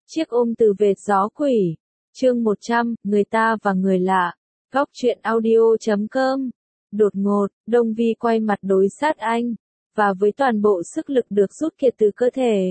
Chiếc ôm từ vệt gió quỷ. Chương 100, người ta và người lạ. Góc truyện audio.com. Đột ngột, Đông Vi quay mặt đối sát anh, và với toàn bộ sức lực được rút kiệt từ cơ thể,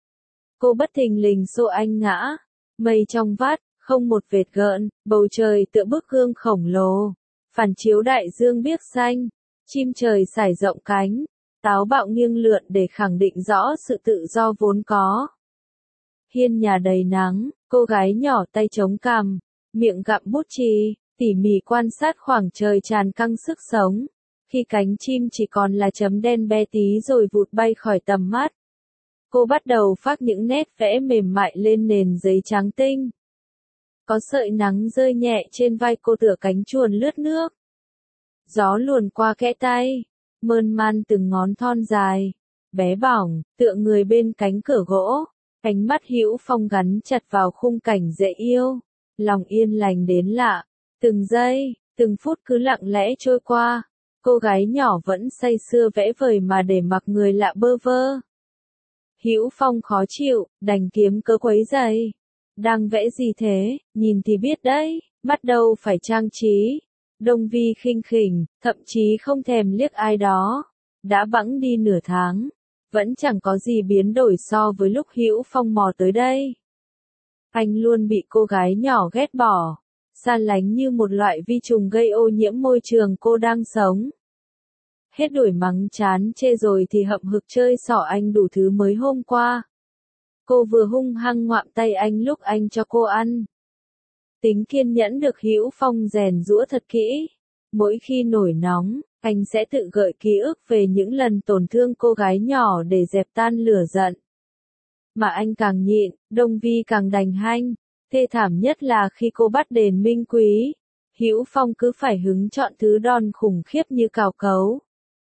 cô bất thình lình xô anh ngã. Mây trong vắt, không một vệt gợn, bầu trời tựa bức gương khổng lồ, phản chiếu đại dương biếc xanh, chim trời sải rộng cánh, táo bạo nghiêng lượn để khẳng định rõ sự tự do vốn có. Hiên nhà đầy nắng, cô gái nhỏ tay chống cằm, miệng gặm bút chì, tỉ mỉ quan sát khoảng trời tràn căng sức sống. Khi cánh chim chỉ còn là chấm đen bé tí rồi vụt bay khỏi tầm mắt, cô bắt đầu phác những nét vẽ mềm mại lên nền giấy trắng tinh. Có sợi nắng rơi nhẹ trên vai cô tựa cánh chuồn lướt nước. Gió luồn qua kẽ tay, mơn man từng ngón thon dài, bé bỏng, tựa người bên cánh cửa gỗ. Ánh mắt Hữu Phong gắn chặt vào khung cảnh dễ yêu, lòng yên lành đến lạ. Từng giây, từng phút cứ lặng lẽ trôi qua, cô gái nhỏ vẫn say sưa vẽ vời mà để mặc người lạ bơ vơ. Hữu Phong khó chịu, đành kiếm cớ quấy rầy. Đang vẽ gì thế, nhìn thì biết đấy, bắt đầu phải trang trí. Đông Vi khinh khỉnh, thậm chí không thèm liếc ai đó. Đã bẵng đi nửa tháng, vẫn chẳng có gì biến đổi so với lúc Hữu Phong mò tới đây. Anh luôn bị cô gái nhỏ ghét bỏ, xa lánh như một loại vi trùng gây ô nhiễm môi trường cô đang sống. Hết đuổi mắng chán chê rồi thì hậm hực chơi xỏ anh đủ thứ mới hôm qua. Cô vừa hung hăng ngoạm tay anh lúc anh cho cô ăn. Tính kiên nhẫn được Hữu Phong rèn giũa thật kỹ. Mỗi khi nổi nóng, anh sẽ tự gợi ký ức về những lần tổn thương cô gái nhỏ để dẹp tan lửa giận. Mà anh càng nhịn, Đông Vi càng đành hanh. Thê thảm nhất là khi cô bắt đền minh quý, Hữu Phong cứ phải hứng chọn thứ đòn khủng khiếp như cào cấu,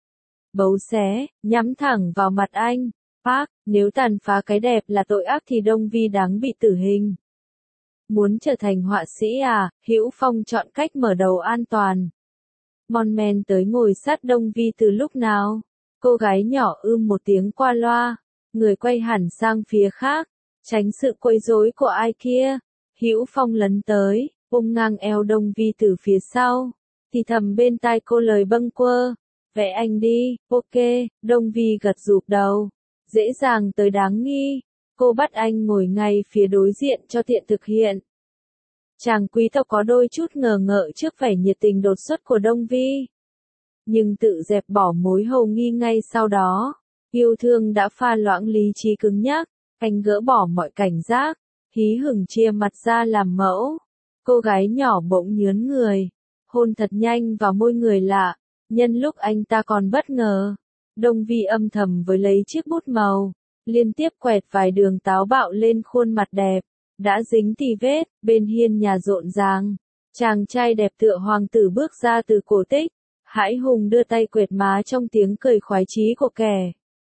bấu xé, nhắm thẳng vào mặt anh. Park, nếu tàn phá cái đẹp là tội ác thì Đông Vi đáng bị tử hình. Muốn trở thành họa sĩ à? Hữu Phong chọn cách mở đầu an toàn. Mon men tới ngồi sát Đông Vi từ lúc nào? Cô gái nhỏ một tiếng qua loa, người quay hẳn sang phía khác, tránh sự quấy rối của ai kia. Hữu Phong lấn tới, ôm ngang eo Đông Vi từ phía sau, thì thầm bên tai cô lời bâng quơ. Vẽ anh đi, ok. Đông Vi gật gục đầu, dễ dàng tới đáng nghi. Cô bắt anh ngồi ngay phía đối diện cho tiện thực hiện. Chàng quý tộc có đôi chút ngờ ngợ trước vẻ nhiệt tình đột xuất của Đông Vi, nhưng tự dẹp bỏ mối hồ nghi ngay sau đó. Yêu thương đã pha loãng lý trí cứng nhắc, anh gỡ bỏ mọi cảnh giác, hí hửng chia mặt ra làm mẫu. Cô gái nhỏ bỗng nhướn người, hôn thật nhanh vào môi người lạ, nhân lúc anh ta còn bất ngờ. Đông Vi âm thầm với lấy chiếc bút màu, liên tiếp quẹt vài đường táo bạo lên khuôn mặt đẹp, đã dính tì vết. Bên hiên nhà rộn ràng, chàng trai đẹp tựa hoàng tử bước ra từ cổ tích, hãi hùng đưa tay quệt má trong tiếng cười khoái chí của kẻ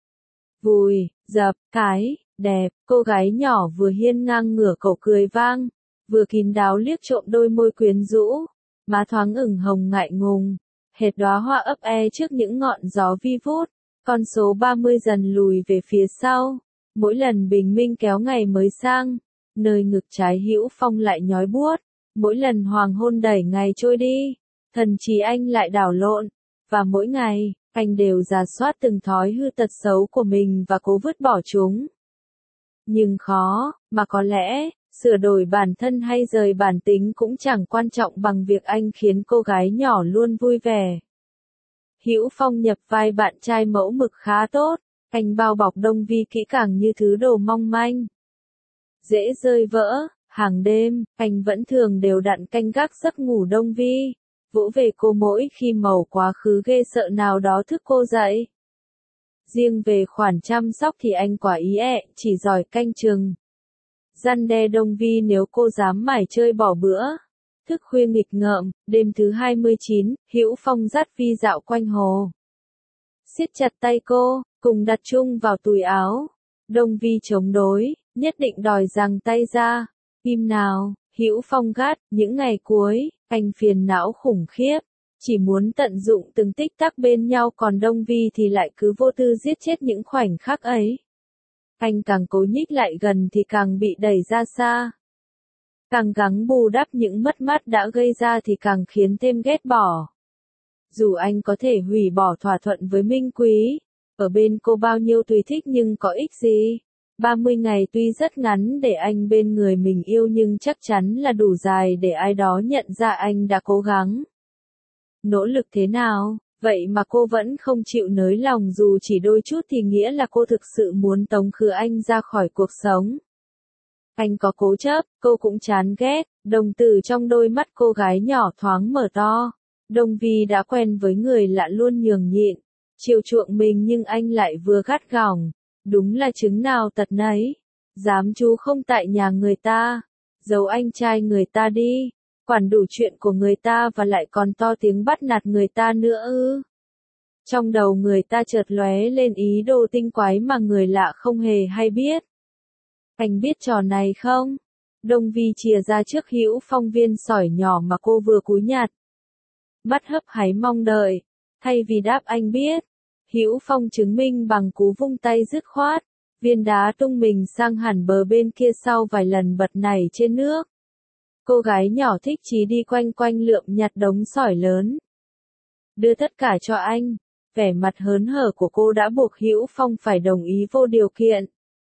vùi dập cái đẹp. Cô gái nhỏ vừa hiên ngang ngửa cổ cười vang, vừa kín đáo liếc trộm đôi môi quyến rũ, má thoáng ửng hồng ngại ngùng, hệt đóa hoa ấp trước những ngọn gió vi vút. Con số 30 dần lùi về phía sau, mỗi lần bình minh kéo ngày mới sang, nơi ngực trái Hữu Phong lại nhói buốt. Mỗi lần hoàng hôn đẩy ngày trôi đi, thần trí anh lại đảo lộn, và mỗi ngày, anh đều rà soát từng thói hư tật xấu của mình và cố vứt bỏ chúng. Nhưng khó, mà có lẽ, sửa đổi bản thân hay rời bản tính cũng chẳng quan trọng bằng việc anh khiến cô gái nhỏ luôn vui vẻ. Hữu Phong nhập vai bạn trai mẫu mực khá tốt, anh bao bọc Đông Vi kỹ càng như thứ đồ mong manh, dễ rơi vỡ. Hàng đêm, anh vẫn thường đều đặn canh gác giấc ngủ Đông Vi, vỗ về cô mỗi khi mẩu quá khứ ghê sợ nào đó thức cô dậy. Riêng về khoản chăm sóc thì anh quả ý chỉ giỏi canh chừng răn đe Đông Vi nếu cô dám mải chơi bỏ bữa. Thức khuya nghịch ngợm, đêm thứ 29, Hữu Phong dắt Vi dạo quanh hồ, siết chặt tay cô, cùng đặt chung vào túi áo. Đông Vi chống đối, nhất định đòi giằng tay ra. Im nào, Hữu Phong gắt. Những ngày cuối, anh phiền não khủng khiếp, chỉ muốn tận dụng từng tích tắc bên nhau, còn Đông Vi thì lại cứ vô tư giết chết những khoảnh khắc ấy. Anh càng cố nhích lại gần thì càng bị đẩy ra xa. Càng gắng bù đắp những mất mát đã gây ra thì càng khiến thêm ghét bỏ. Dù anh có thể hủy bỏ thỏa thuận với Minh Quý, ở bên cô bao nhiêu tùy thích nhưng có ích gì. 30 ngày tuy rất ngắn để anh bên người mình yêu nhưng chắc chắn là đủ dài để ai đó nhận ra anh đã cố gắng. Nỗ lực thế nào, vậy mà cô vẫn không chịu nới lòng dù chỉ đôi chút thì nghĩa là cô thực sự muốn tống khứ anh ra khỏi cuộc sống. Anh có cố chấp, cô cũng chán ghét, đồng tử trong đôi mắt cô gái nhỏ thoáng mở to. Đồng Vi đã quen với người lạ luôn nhường nhịn, chiều chuộng mình nhưng anh lại vừa gắt gỏng. Đúng là trứng nào tật nấy. Dám chú không tại nhà người ta. Giấu anh trai người ta đi. Quản đủ chuyện của người ta và lại còn to tiếng bắt nạt người ta nữa ư. Trong đầu người ta chợt lóe lên ý đồ tinh quái mà người lạ không hề hay biết. Anh biết trò này không? Đồng Vi chìa ra trước Hữu Phong viên sỏi nhỏ mà cô vừa cúi nhặt. Mắt hấp háy mong đợi. Thay vì đáp anh biết. Hữu Phong chứng minh bằng cú vung tay dứt khoát, viên đá tung mình sang hẳn bờ bên kia sau vài lần bật nảy trên nước. Cô gái nhỏ thích chí đi quanh quanh lượm nhặt đống sỏi lớn. Đưa tất cả cho anh, vẻ mặt hớn hở của cô đã buộc Hữu Phong phải đồng ý vô điều kiện.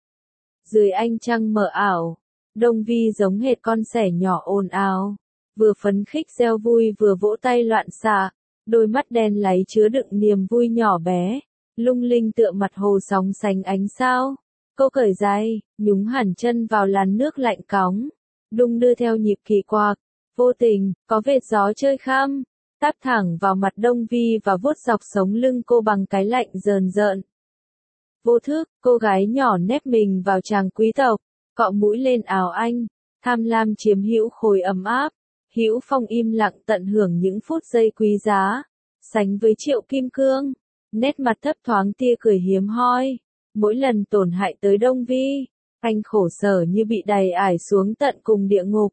Dưới ánh trăng mờ ảo, Đồng Vi giống hệt con sẻ nhỏ ồn ào, vừa phấn khích reo vui vừa vỗ tay loạn xạ. Đôi mắt đen láy chứa đựng niềm vui nhỏ bé, lung linh tựa mặt hồ sóng sánh ánh sao. Cô cởi giày, nhúng hẳn chân vào làn nước lạnh cóng, đung đưa theo nhịp kỳ quặc, vô tình, có vệt gió chơi khăm, táp thẳng vào mặt Đồng Vi và vuốt dọc sống lưng cô bằng cái lạnh rờn rợn. Vô thức, cô gái nhỏ nép mình vào chàng quý tộc, cọ mũi lên áo anh, tham lam chiếm hữu khối ấm áp. Hữu Phong im lặng tận hưởng những phút giây quý giá, sánh với Triệu Kim Cương, nét mặt thấp thoáng tia cười hiếm hoi. Mỗi lần tổn hại tới Đồng Vi, anh khổ sở như bị đày ải xuống tận cùng địa ngục.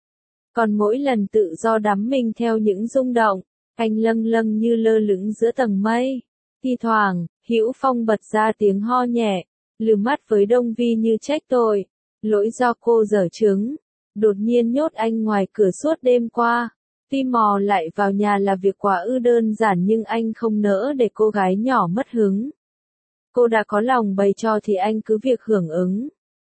Còn mỗi lần tự do đắm mình theo những rung động, anh lâng lâng như lơ lửng giữa tầng mây. Thi thoảng, Hữu Phong bật ra tiếng ho nhẹ, lườm mắt với Đồng Vi như trách tội, lỗi do cô dở trứng. Đột nhiên nhốt anh ngoài cửa suốt đêm qua. Tuy mò lại vào nhà là việc quá ư đơn giản nhưng anh không nỡ để cô gái nhỏ mất hứng. Cô đã có lòng bày cho thì anh cứ việc hưởng ứng.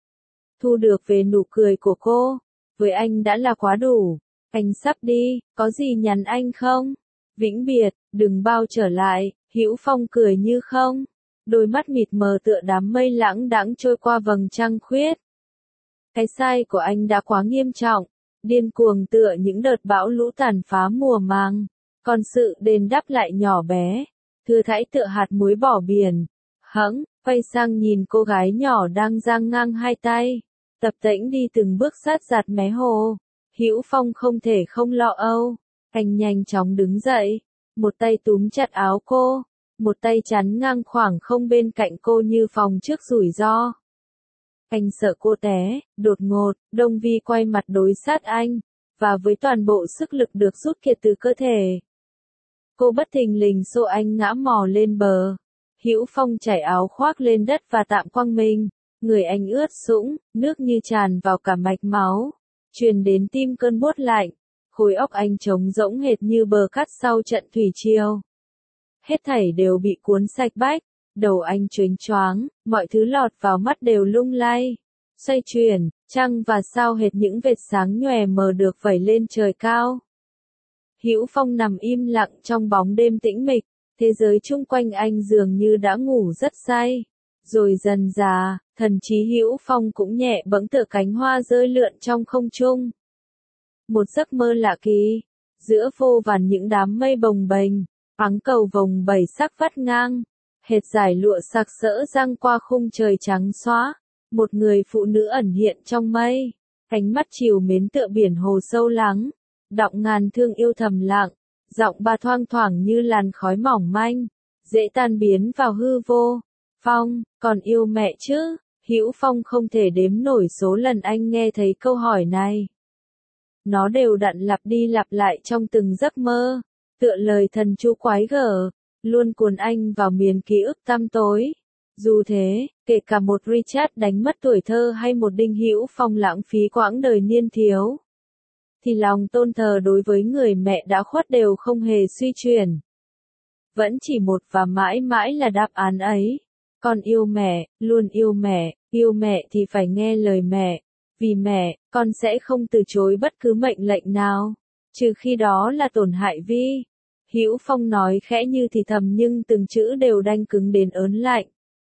Thu được về nụ cười của cô, với anh đã là quá đủ. Anh sắp đi, có gì nhắn anh không? Vĩnh biệt, đừng bao trở lại. Hữu Phong cười như không. Đôi mắt mịt mờ tựa đám mây lãng đãng trôi qua vầng trăng khuyết. Cái sai của anh đã quá nghiêm trọng, điên cuồng tựa những đợt bão lũ tàn phá mùa màng, còn sự đền đáp lại nhỏ bé, thưa thãi tựa hạt muối bỏ biển. Hẫng, quay sang nhìn cô gái nhỏ đang dang ngang hai tay, tập tễnh đi từng bước sát giạt mé hồ. Hữu Phong không thể không lo âu, anh nhanh chóng đứng dậy, một tay túm chặt áo cô, một tay chắn ngang khoảng không bên cạnh cô như phòng trước rủi ro. Anh sợ cô té, đột ngột, Đồng Vi quay mặt đối sát anh, và với toàn bộ sức lực được rút kiệt từ cơ thể. Cô bất thình lình xô anh ngã mò lên bờ. Hữu Phong chảy áo khoác lên đất và tạm quăng mình, người anh ướt sũng, nước như tràn vào cả mạch máu, truyền đến tim cơn buốt lạnh, khối óc anh trống rỗng hệt như bờ cát sau trận thủy triều. Hết thảy đều bị cuốn sạch bách. Đầu anh chớnh choáng, mọi thứ lọt vào mắt đều lung lay, xoay chuyển, trăng và sao hệt những vệt sáng nhòe mờ được vẩy lên trời cao. Hữu Phong nằm im lặng trong bóng đêm tĩnh mịch, thế giới chung quanh anh dường như đã ngủ rất say. Rồi dần dà, thần trí Hữu Phong cũng nhẹ bẫng tựa cánh hoa rơi lượn trong không trung. Một giấc mơ lạ kỳ, giữa vô vàn những đám mây bồng bềnh, áng cầu vồng bảy sắc vắt ngang. Hệt dải lụa sặc sỡ giăng qua khung trời trắng xóa, một người phụ nữ ẩn hiện trong mây, ánh mắt trìu mến tựa biển hồ sâu lắng, đọng ngàn thương yêu thầm lặng, giọng bà thoang thoảng như làn khói mỏng manh, dễ tan biến vào hư vô. Phong, còn yêu mẹ chứ? Hữu Phong không thể đếm nổi số lần anh nghe thấy câu hỏi này. Nó đều đặn lặp đi lặp lại trong từng giấc mơ, tựa lời thần chú quái gở, luôn cuốn anh vào miền ký ức tăm tối. Dù thế, kể cả một Richard đánh mất tuổi thơ hay một Đinh Hữu Phong lãng phí quãng đời niên thiếu, thì lòng tôn thờ đối với người mẹ đã khuất đều không hề suy chuyển. Vẫn chỉ một và mãi mãi là đáp án ấy. Con yêu mẹ, luôn yêu mẹ thì phải nghe lời mẹ. Vì mẹ, con sẽ không từ chối bất cứ mệnh lệnh nào, trừ khi đó là tổn hại Vi. Hữu Phong nói khẽ như thì thầm nhưng từng chữ đều đanh cứng đến ớn lạnh.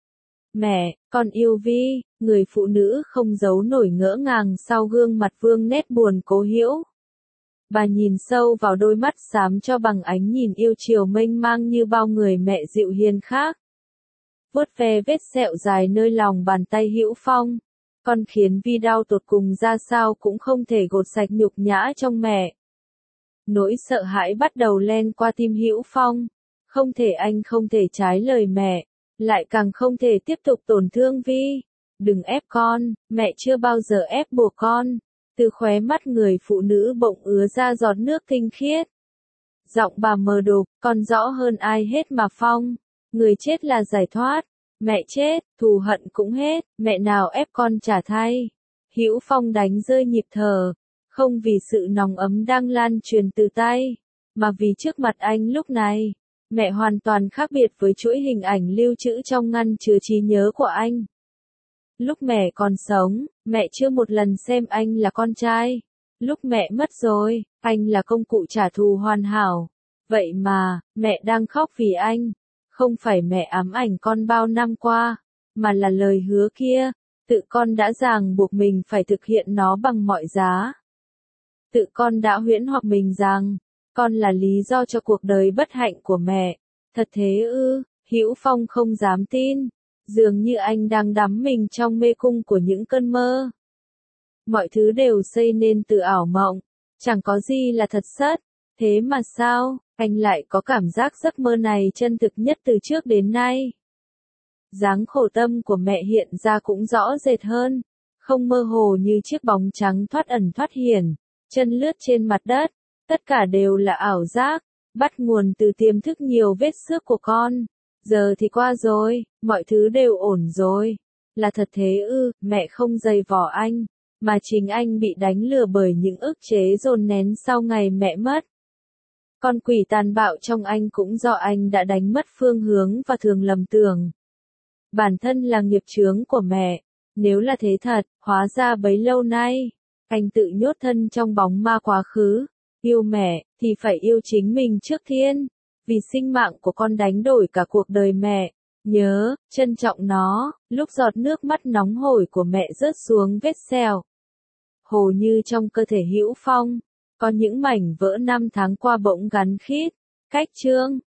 Mẹ, con yêu Vi, người phụ nữ không giấu nổi ngỡ ngàng sau gương mặt vương nét buồn cố hữu. Bà nhìn sâu vào đôi mắt xám cho bằng ánh nhìn yêu chiều mênh mang như bao người mẹ dịu hiền khác. Vuốt ve vết sẹo dài nơi lòng bàn tay Hữu Phong. Con khiến Vi đau tột cùng ra sao cũng không thể gột sạch nhục nhã trong mẹ. Nỗi sợ hãi bắt đầu len qua tim Hữu Phong. Anh không thể trái lời mẹ, lại càng không thể tiếp tục tổn thương Vi. Đừng ép con, mẹ chưa bao giờ ép buộc con. Từ khóe mắt người phụ nữ bỗng ứa ra giọt nước tinh khiết. Giọng bà mờ đục, con rõ hơn ai hết mà Phong. Người chết là giải thoát. Mẹ chết, thù hận cũng hết, mẹ nào ép con trả thay. Hữu Phong đánh rơi nhịp thở, không vì sự nóng ấm đang lan truyền từ tay, mà vì trước mặt anh lúc này, mẹ hoàn toàn khác biệt với chuỗi hình ảnh lưu trữ trong ngăn chứa trí nhớ của anh. Lúc mẹ còn sống, mẹ chưa một lần xem anh là con trai. Lúc mẹ mất rồi, anh là công cụ trả thù hoàn hảo. Vậy mà, mẹ đang khóc vì anh. Không phải mẹ ám ảnh con bao năm qua, mà là lời hứa kia, tự con đã ràng buộc mình phải thực hiện nó bằng mọi giá. Tự con đã huyễn hoặc mình rằng, con là lý do cho cuộc đời bất hạnh của mẹ. Thật thế ư? Hữu Phong không dám tin, dường như anh đang đắm mình trong mê cung của những cơn mơ. Mọi thứ đều xây nên từ ảo mộng, chẳng có gì là thật sất. Thế mà sao, anh lại có cảm giác giấc mơ này chân thực nhất từ trước đến nay. Dáng khổ tâm của mẹ hiện ra cũng rõ rệt hơn, không mơ hồ như chiếc bóng trắng thoát ẩn thoát hiển, chân lướt trên mặt đất, tất cả đều là ảo giác, bắt nguồn từ tiềm thức nhiều vết xước của con. Giờ thì qua rồi, mọi thứ đều ổn rồi. Là thật thế ư? Mẹ không giày vò anh, mà chính anh bị đánh lừa bởi những ức chế dồn nén sau ngày mẹ mất. Con quỷ tàn bạo trong anh cũng do anh đã đánh mất phương hướng và thường lầm tưởng bản thân là nghiệp chướng của mẹ. Nếu là thế thật, hóa ra bấy lâu nay, anh tự nhốt thân trong bóng ma quá khứ. Yêu mẹ, thì phải yêu chính mình trước tiên. Vì sinh mạng của con đánh đổi cả cuộc đời mẹ. Nhớ, trân trọng nó, lúc giọt nước mắt nóng hổi của mẹ rớt xuống vết sẹo. Hồ như trong cơ thể Hữu Phong, có những mảnh vỡ năm tháng qua bỗng gắn khít. Cách chương